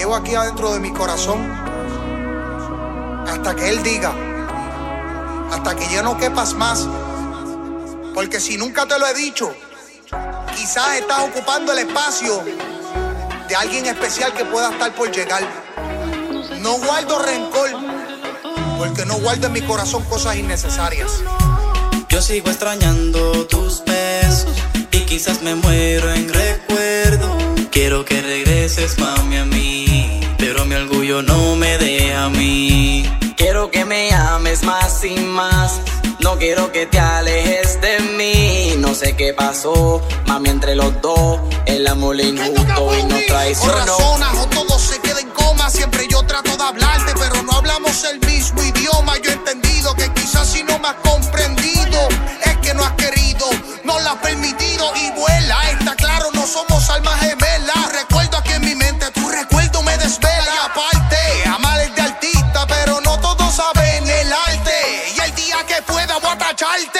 llevo aquí adentro de mi corazón hasta que Él diga, hasta que ya no quepas más. Porque si nunca te lo he dicho, quizás estás ocupando el espacio de alguien especial que pueda estar por llegar. No guardo rencor, porque no guardo en mi corazón cosas innecesarias. Yo sigo extrañando tus besos y quizás me muero en recuerdo. Quiero que regreses, mami, a mí, pero mi orgullo no me deja a mí. Quiero que me ames más y más, no quiero que te alejes de mí. No sé qué pasó, mami, entre los dos, el amor injusto y nos traicionó. Corazona, no todo se queda en coma. Siempre yo trato de hablarte, pero no hablamos el mismo idioma. Yo he entendido que quizás si no me has comprendido, es que no has querido, no lo has permitido. Y vuela, está claro, no somos almas gemelas. Recuerdo aquí en mi mente, tu recuerdo me desvela. Y aparte, amar es de artista, pero no todos saben el arte. Y el día que pueda voy a tacharte.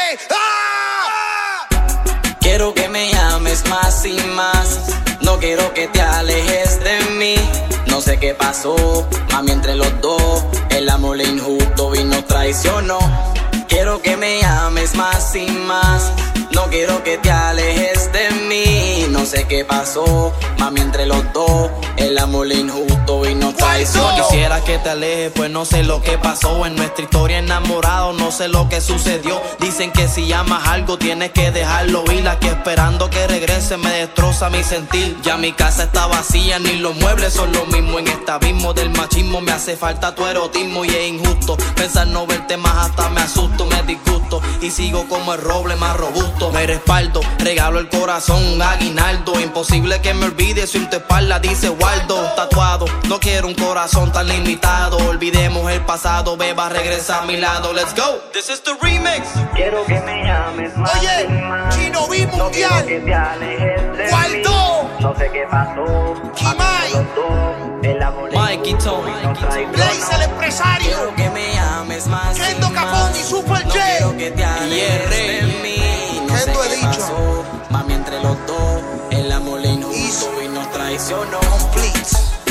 Quiero que me ames más y más, no quiero que te alejes de mí. No sé qué pasó, mami, entre los dos, el amor injusto y nos traicionó. Quiero que me ames más y más, no quiero que te alejes de mí. No sé qué pasó, mami, entre los dos, el amor injusto y nos traicionó. Quisiera que te alejes, pues no sé lo que pasó. En nuestra historia enamorado, no sé lo que sucedió. Dicen que si amas algo tienes que dejarlo ir. Aquí esperando que regrese me destroza mi sentir. Ya mi casa está vacía, ni los muebles son lo mismo. En este abismo del machismo me hace falta tu erotismo. Y es injusto pensar no verte más, hasta me asusto, me disgusto. Y sigo como el roble más robusto. Me respaldo, regalo el corazón, un aguinaldo. Imposible que me olvide si en tu espalda dice Waldo. Tatuado, no quiero un corazón tan limitado. Olvidemos el pasado, beba, regresa a mi lado. Let's go, this is the remix. Quiero que me ames más. Oye, Chino B Mundial, Waldo, no sé qué pasó, Kimai, el amor Mikey Tony, Blaze el empresario, quiero que me ames más. Kendo Capone y Super No J. quiero que te alejes de mí. No sé Kendo he qué dicho. pasó, mami, entre los dos, el amor injusto y nos traicionó. Complete.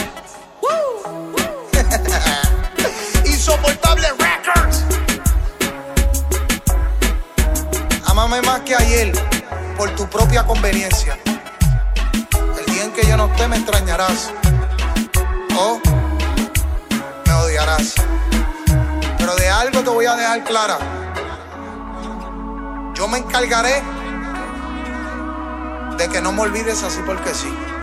Insoportable Records. Ámame más que ayer, por tu propia conveniencia. El día en que yo no esté me extrañarás, o me odiarás. Pero de algo te voy a dejar clara: yo me encargaré de que no me olvides así porque sí.